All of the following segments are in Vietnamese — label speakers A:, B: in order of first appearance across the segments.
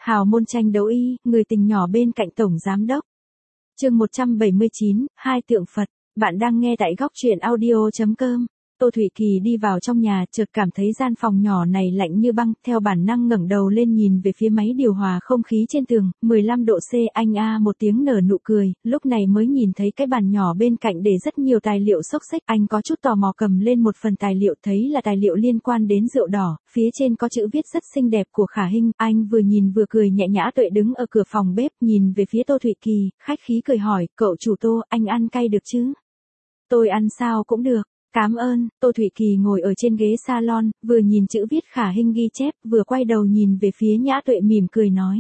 A: Hào môn tranh đấu y, người tình nhỏ bên cạnh tổng giám đốc. Chương 179, hai tượng Phật. Bạn đang nghe tại góc truyện audio.com. Tô Thụy Kỳ đi vào trong nhà, chợt cảm thấy gian phòng nhỏ này lạnh như băng, theo bản năng ngẩng đầu lên nhìn về phía máy điều hòa không khí trên tường, 15 độ C. Anh một tiếng nở nụ cười, lúc này mới nhìn thấy cái bàn nhỏ bên cạnh để rất nhiều tài liệu xốc xếch. Anh có chút tò mò cầm lên một phần tài liệu, thấy là tài liệu liên quan đến rượu đỏ, phía trên có chữ viết rất xinh đẹp của Khả Hinh. Anh vừa nhìn vừa cười nhẹ nhã. Tuệ đứng ở cửa phòng bếp, nhìn về phía Tô Thụy Kỳ, khách khí cười hỏi, cậu chủ Tô, anh ăn cay được chứ? Tôi ăn sao cũng được. Cảm ơn. Tô Thụy Kỳ ngồi ở trên ghế salon, vừa nhìn chữ viết Khả Hinh ghi chép, vừa quay đầu nhìn về phía Nhã Tuệ mỉm cười nói.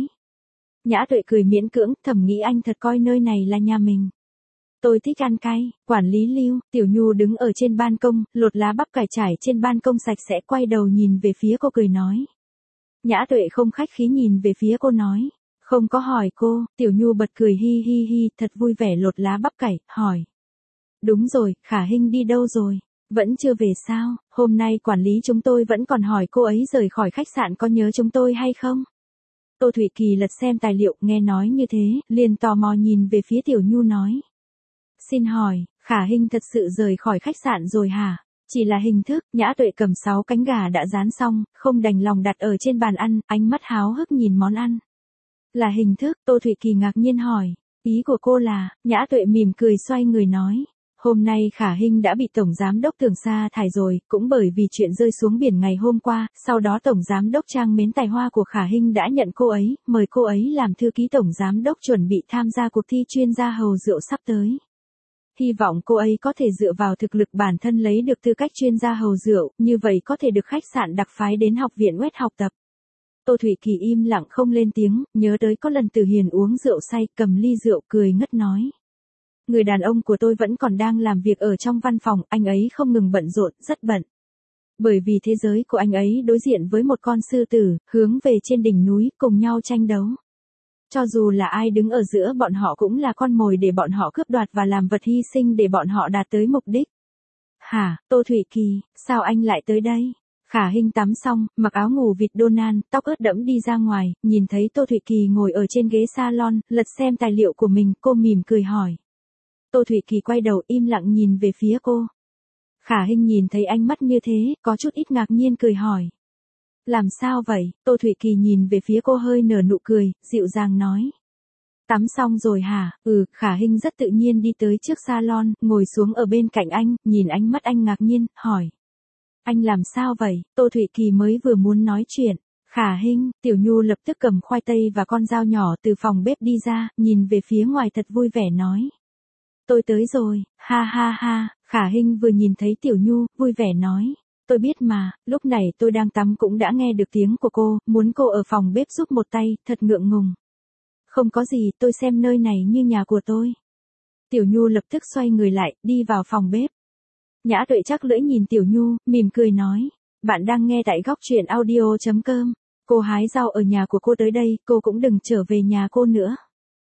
A: Nhã Tuệ cười miễn cưỡng, thầm nghĩ anh thật coi nơi này là nhà mình. Tôi thích ăn cay. Quản lý Lưu, Tiểu Nhu đứng ở trên ban công, lột lá bắp cải trải trên ban công sạch sẽ, quay đầu nhìn về phía cô cười nói. Nhã Tuệ không khách khí nhìn về phía cô nói. Không có hỏi cô. Tiểu Nhu bật cười hi hi hi, thật vui vẻ lột lá bắp cải, hỏi. Đúng rồi, Khả Hinh đi đâu rồi? Vẫn chưa về sao? Hôm nay quản lý chúng tôi vẫn còn hỏi cô ấy rời khỏi khách sạn có nhớ chúng tôi hay không? Tô Thụy Kỳ lật xem tài liệu, nghe nói như thế, liền tò mò nhìn về phía Tiểu Nhu nói. Xin hỏi, Khả Hinh thật sự rời khỏi khách sạn rồi hả? Chỉ là hình thức. Nhã Tuệ cầm 6 cánh gà đã rán xong, không đành lòng đặt ở trên bàn ăn, ánh mắt háo hức nhìn món ăn. Là hình thức? Tô Thụy Kỳ ngạc nhiên hỏi. Ý của cô là? Nhã Tuệ mỉm cười xoay người nói. Hôm nay Khả Hinh đã bị Tổng Giám đốc Tường sa thải rồi, cũng bởi vì chuyện rơi xuống biển ngày hôm qua, sau đó Tổng Giám đốc Trang mến tài hoa của Khả Hinh đã nhận cô ấy, mời cô ấy làm thư ký Tổng Giám đốc chuẩn bị tham gia cuộc thi chuyên gia hầu rượu sắp tới. Hy vọng cô ấy có thể dựa vào thực lực bản thân lấy được tư cách chuyên gia hầu rượu, như vậy có thể được khách sạn đặc phái đến học viện West học tập. Tô Thụy Kỳ im lặng không lên tiếng, nhớ tới có lần Từ Hiền uống rượu say, cầm ly rượu cười ngất nói. Người đàn ông của tôi vẫn còn đang làm việc ở trong văn phòng, anh ấy không ngừng bận rộn, rất bận. Bởi vì thế giới của anh ấy đối diện với một con sư tử, hướng về trên đỉnh núi, cùng nhau tranh đấu. Cho dù là ai đứng ở giữa bọn họ cũng là con mồi để bọn họ cướp đoạt và làm vật hy sinh để bọn họ đạt tới mục đích. Hả, Tô Thụy Kỳ, sao anh lại tới đây? Khả Hinh tắm xong, mặc áo ngủ vịt Donald, tóc ướt đẫm đi ra ngoài, nhìn thấy Tô Thụy Kỳ ngồi ở trên ghế salon, lật xem tài liệu của mình, cô mỉm cười hỏi. Tô Thụy Kỳ quay đầu im lặng nhìn về phía cô. Khả Hinh nhìn thấy ánh mắt như thế, có chút ít ngạc nhiên cười hỏi. Làm sao vậy? Tô Thụy Kỳ nhìn về phía cô hơi nở nụ cười, dịu dàng nói. Tắm xong rồi hả? Khả Hinh rất tự nhiên đi tới trước salon, ngồi xuống ở bên cạnh anh, nhìn ánh mắt anh ngạc nhiên, hỏi. Anh làm sao vậy? Tô Thụy Kỳ mới vừa muốn nói chuyện. Khả Hinh, Tiểu Nhu lập tức cầm khoai tây và con dao nhỏ từ phòng bếp đi ra, nhìn về phía ngoài thật vui vẻ nói. Tôi tới rồi, ha ha ha. Khả Hinh vừa nhìn thấy Tiểu Nhu, vui vẻ nói. Tôi biết mà, lúc này tôi đang tắm cũng đã nghe được tiếng của cô, muốn cô ở phòng bếp giúp một tay, thật ngượng ngùng. Không có gì, tôi xem nơi này như nhà của tôi. Tiểu Nhu lập tức xoay người lại, đi vào phòng bếp. Nhã Tuệ chắc lưỡi nhìn Tiểu Nhu, mỉm cười nói. Bạn đang nghe tại góc truyện audio.com. Cô hái rau ở nhà của cô tới đây, cô cũng đừng trở về nhà cô nữa.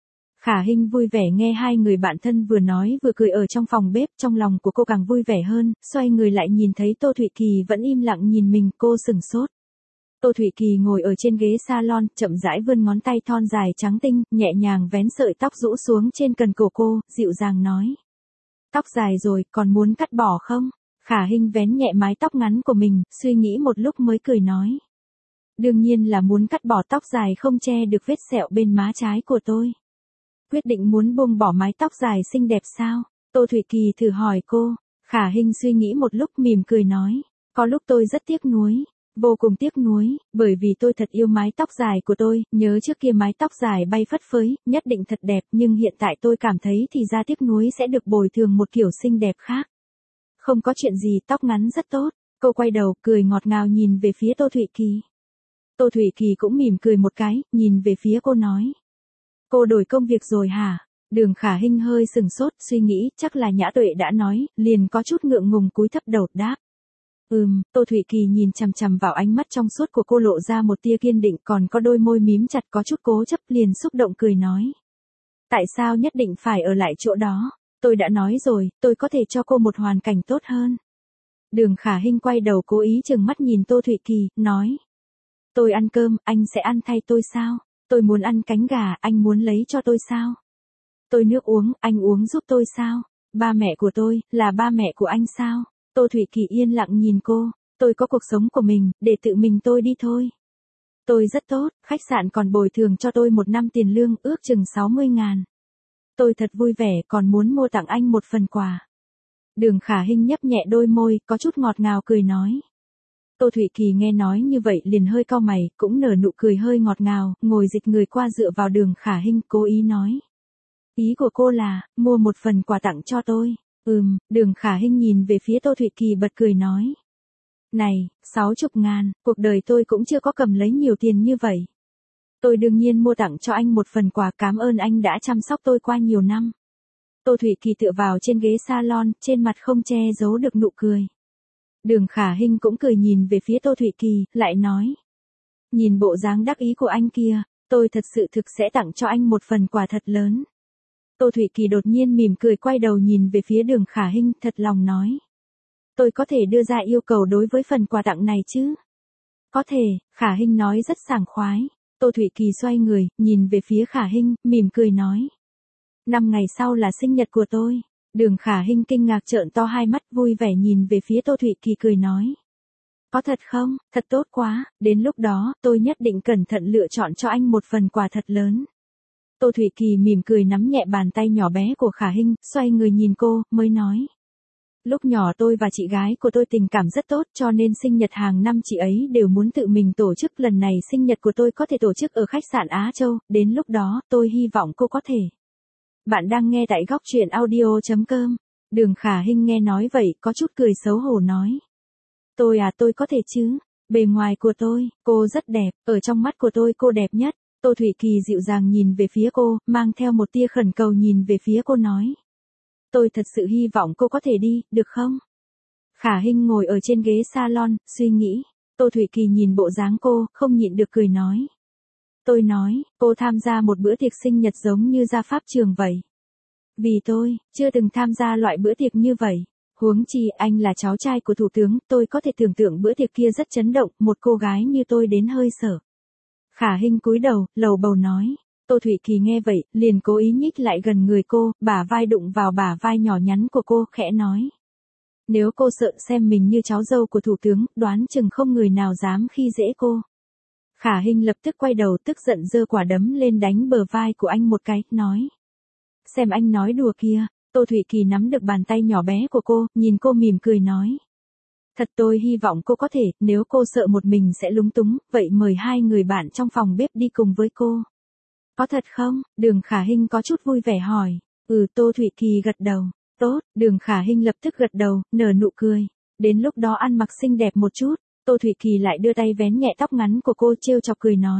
A: Khả Hinh vui vẻ nghe hai người bạn thân vừa nói vừa cười ở trong phòng bếp, trong lòng của cô càng vui vẻ hơn, xoay người lại nhìn thấy Tô Thụy Kỳ vẫn im lặng nhìn mình, cô sửng sốt. Tô Thụy Kỳ ngồi ở trên ghế salon, chậm rãi vươn ngón tay thon dài trắng tinh, nhẹ nhàng vén sợi tóc rũ xuống trên cần cổ cô, dịu dàng nói. Tóc dài rồi, còn muốn cắt bỏ không? Khả Hinh vén nhẹ mái tóc ngắn của mình, suy nghĩ một lúc mới cười nói. Đương nhiên là muốn cắt bỏ, tóc dài không che được vết sẹo bên má trái của tôi. Quyết định muốn buông bỏ mái tóc dài xinh đẹp sao? Tô Thụy Kỳ thử hỏi cô. Khả Hinh suy nghĩ một lúc mỉm cười nói. Có lúc tôi rất tiếc nuối. Vô cùng tiếc nuối, bởi vì tôi thật yêu mái tóc dài của tôi, nhớ trước kia mái tóc dài bay phất phới, nhất định thật đẹp, nhưng hiện tại tôi cảm thấy thì ra tiếc nuối sẽ được bồi thường một kiểu xinh đẹp khác. Không có chuyện gì, tóc ngắn rất tốt. Cô quay đầu, cười ngọt ngào nhìn về phía Tô Thụy Kỳ. Tô Thụy Kỳ cũng mỉm cười một cái, nhìn về phía cô nói. Cô đổi công việc rồi hả? Đường Khả Hinh hơi sừng sốt, suy nghĩ, chắc là Nhã Tuệ đã nói, liền có chút ngượng ngùng cúi thấp đầu đáp. Tô Thụy Kỳ nhìn chằm chằm vào ánh mắt trong suốt của cô lộ ra một tia kiên định, còn có đôi môi mím chặt có chút cố chấp, liền xúc động cười nói. Tại sao nhất định phải ở lại chỗ đó? Tôi đã nói rồi, tôi có thể cho cô một hoàn cảnh tốt hơn. Đường Khả Hinh quay đầu cố ý trừng mắt nhìn Tô Thụy Kỳ, nói. Tôi ăn cơm, anh sẽ ăn thay tôi sao? Tôi muốn ăn cánh gà, anh muốn lấy cho tôi sao? Tôi nước uống, anh uống giúp tôi sao? Ba mẹ của tôi, là ba mẹ của anh sao? Tô Thụy Kỳ yên lặng nhìn cô, tôi có cuộc sống của mình, để tự mình tôi đi thôi. Tôi rất tốt, khách sạn còn bồi thường cho tôi 1 năm tiền lương, ước chừng 60.000. Tôi thật vui vẻ, còn muốn mua tặng anh một phần quà. Đường Khả Hinh nhấp nhẹ đôi môi, có chút ngọt ngào cười nói. Tô Thụy Kỳ nghe nói như vậy liền hơi cau mày, cũng nở nụ cười hơi ngọt ngào, ngồi dịch người qua dựa vào Đường Khả Hinh, cố ý nói. Ý của cô là, mua một phần quà tặng cho tôi. Đường Khả Hinh nhìn về phía Tô Thụy Kỳ bật cười nói. Này, 60.000, cuộc đời tôi cũng chưa có cầm lấy nhiều tiền như vậy. Tôi đương nhiên mua tặng cho anh một phần quà, cảm ơn anh đã chăm sóc tôi qua nhiều năm. Tô Thụy Kỳ tựa vào trên ghế salon, trên mặt không che giấu được nụ cười. Đường Khả Hinh cũng cười nhìn về phía Tô Thụy Kỳ, lại nói. Nhìn bộ dáng đắc ý của anh kia, tôi thật sự thực sẽ tặng cho anh một phần quà thật lớn. Tô Thụy Kỳ đột nhiên mỉm cười quay đầu nhìn về phía Đường Khả Hinh, thật lòng nói. Tôi có thể đưa ra yêu cầu đối với phần quà tặng này chứ? Có thể, Khả Hinh nói rất sảng khoái. Tô Thụy Kỳ xoay người, nhìn về phía Khả Hinh, mỉm cười nói. 5 ngày sau là sinh nhật của tôi. Đường Khả Hinh kinh ngạc trợn to hai mắt, vui vẻ nhìn về phía Tô Thụy Kỳ cười nói. Có thật không? Thật tốt quá, đến lúc đó, tôi nhất định cẩn thận lựa chọn cho anh một phần quà thật lớn. Tô Thụy Kỳ mỉm cười nắm nhẹ bàn tay nhỏ bé của Khả Hinh, xoay người nhìn cô, mới nói. Lúc nhỏ tôi và chị gái của tôi tình cảm rất tốt, cho nên sinh nhật hàng năm chị ấy đều muốn tự mình tổ chức, lần này sinh nhật của tôi có thể tổ chức ở khách sạn Á Châu, đến lúc đó, tôi hy vọng cô có thể. Bạn đang nghe tại góc truyện audio.com. Đường Khả Hinh nghe nói vậy, có chút cười xấu hổ nói. Tôi có thể chứ, bề ngoài của tôi, cô rất đẹp, ở trong mắt của tôi cô đẹp nhất. Tô Thụy Kỳ dịu dàng nhìn về phía cô, mang theo một tia khẩn cầu nhìn về phía cô nói. Tôi thật sự hy vọng cô có thể đi, được không? Khả Hinh ngồi ở trên ghế salon, suy nghĩ. Tô Thụy Kỳ nhìn bộ dáng cô, không nhịn được cười nói. Tôi nói, cô tham gia một bữa tiệc sinh nhật giống như ra pháp trường vậy. Vì tôi, chưa từng tham gia loại bữa tiệc như vậy. Huống chi anh là cháu trai của thủ tướng, tôi có thể tưởng tượng bữa tiệc kia rất chấn động, một cô gái như tôi đến hơi sợ. Khả Hinh cúi đầu, lầu bầu nói. Tô Thụy Kỳ nghe vậy, liền cố ý nhích lại gần người cô, bả vai đụng vào bả vai nhỏ nhắn của cô, khẽ nói. Nếu cô sợ xem mình như cháu dâu của thủ tướng, đoán chừng không người nào dám khi dễ cô. Khả Hinh lập tức quay đầu tức giận giơ quả đấm lên đánh bờ vai của anh một cái, nói. Xem anh nói đùa kia. Tô Thụy Kỳ nắm được bàn tay nhỏ bé của cô, nhìn cô mỉm cười nói. Thật tôi hy vọng cô có thể, nếu cô sợ một mình sẽ lúng túng, vậy mời 2 người bạn trong phòng bếp đi cùng với cô. Có thật không? Đường Khả Hinh có chút vui vẻ hỏi. Tô Thụy Kỳ gật đầu. Tốt, Đường Khả Hinh lập tức gật đầu, nở nụ cười. Đến lúc đó ăn mặc xinh đẹp một chút, Tô Thụy Kỳ lại đưa tay vén nhẹ tóc ngắn của cô, trêu chọc cười nói.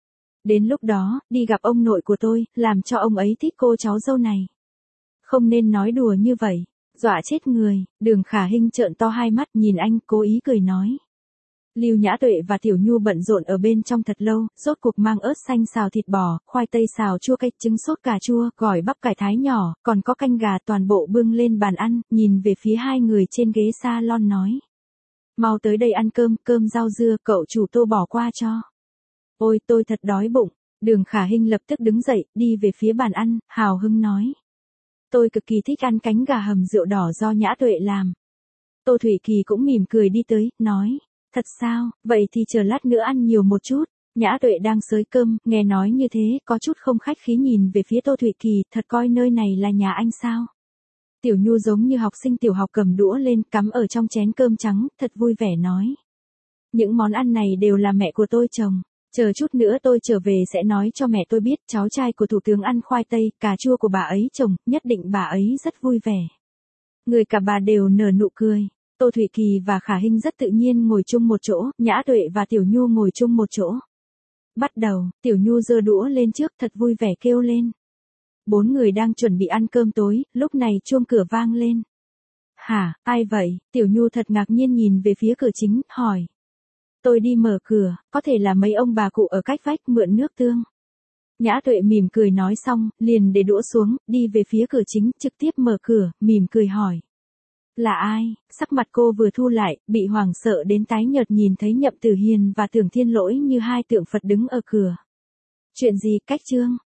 A: Đến lúc đó, đi gặp ông nội của tôi, làm cho ông ấy thích cô cháu dâu này. Không nên nói đùa như vậy, dọa chết người. Đường Khả Hinh trợn to hai mắt nhìn anh, cố ý cười nói. Lưu Nhã Tuệ và Tiểu Nhu bận rộn ở bên trong thật lâu, rốt cuộc mang ớt xanh xào thịt bò, khoai tây xào chua cay, trứng sốt cà chua, gỏi bắp cải thái nhỏ, còn có canh gà, toàn bộ bưng lên bàn ăn, nhìn về phía 2 người trên ghế salon nói. Mau tới đây ăn cơm, cơm rau dưa, cậu chủ Tô bỏ qua cho. Ôi tôi thật đói bụng. Đường Khả Hinh lập tức đứng dậy, đi về phía bàn ăn, hào hứng nói. Tôi cực kỳ thích ăn cánh gà hầm rượu đỏ do Nhã Tuệ làm. Tô Thụy Kỳ cũng mỉm cười đi tới, nói. Thật sao, vậy thì chờ lát nữa ăn nhiều một chút. Nhã Tuệ đang xới cơm, nghe nói như thế, có chút không khách khí nhìn về phía Tô Thụy Kỳ, thật coi nơi này là nhà anh sao. Tiểu Nhu giống như học sinh tiểu học cầm đũa lên, cắm ở trong chén cơm trắng, thật vui vẻ nói. Những món ăn này đều là mẹ của tôi trồng. Chờ chút nữa tôi trở về sẽ nói cho mẹ tôi biết cháu trai của thủ tướng ăn khoai tây, cà chua của bà ấy trồng, nhất định bà ấy rất vui vẻ. Người cả bà đều nở nụ cười. Tô Thụy Kỳ và Khả Hinh rất tự nhiên ngồi chung một chỗ, Nhã Tuệ và Tiểu Nhu ngồi chung một chỗ. Bắt đầu, Tiểu Nhu giơ đũa lên trước thật vui vẻ kêu lên. 4 người đang chuẩn bị ăn cơm tối, lúc này chuông cửa vang lên. Hả, ai vậy? Tiểu Nhu thật ngạc nhiên nhìn về phía cửa chính, hỏi. Tôi đi mở cửa, có thể là mấy ông bà cụ ở cách vách mượn nước tương. Nhã Tuệ mỉm cười nói xong, liền để đũa xuống, đi về phía cửa chính, trực tiếp mở cửa, mỉm cười hỏi. Là ai? Sắc mặt cô vừa thu lại, bị hoảng sợ đến tái nhợt nhìn thấy Nhậm Tử Hiền và Tưởng Thiên Lỗi như 2 tượng Phật đứng ở cửa. Chuyện gì cách chương?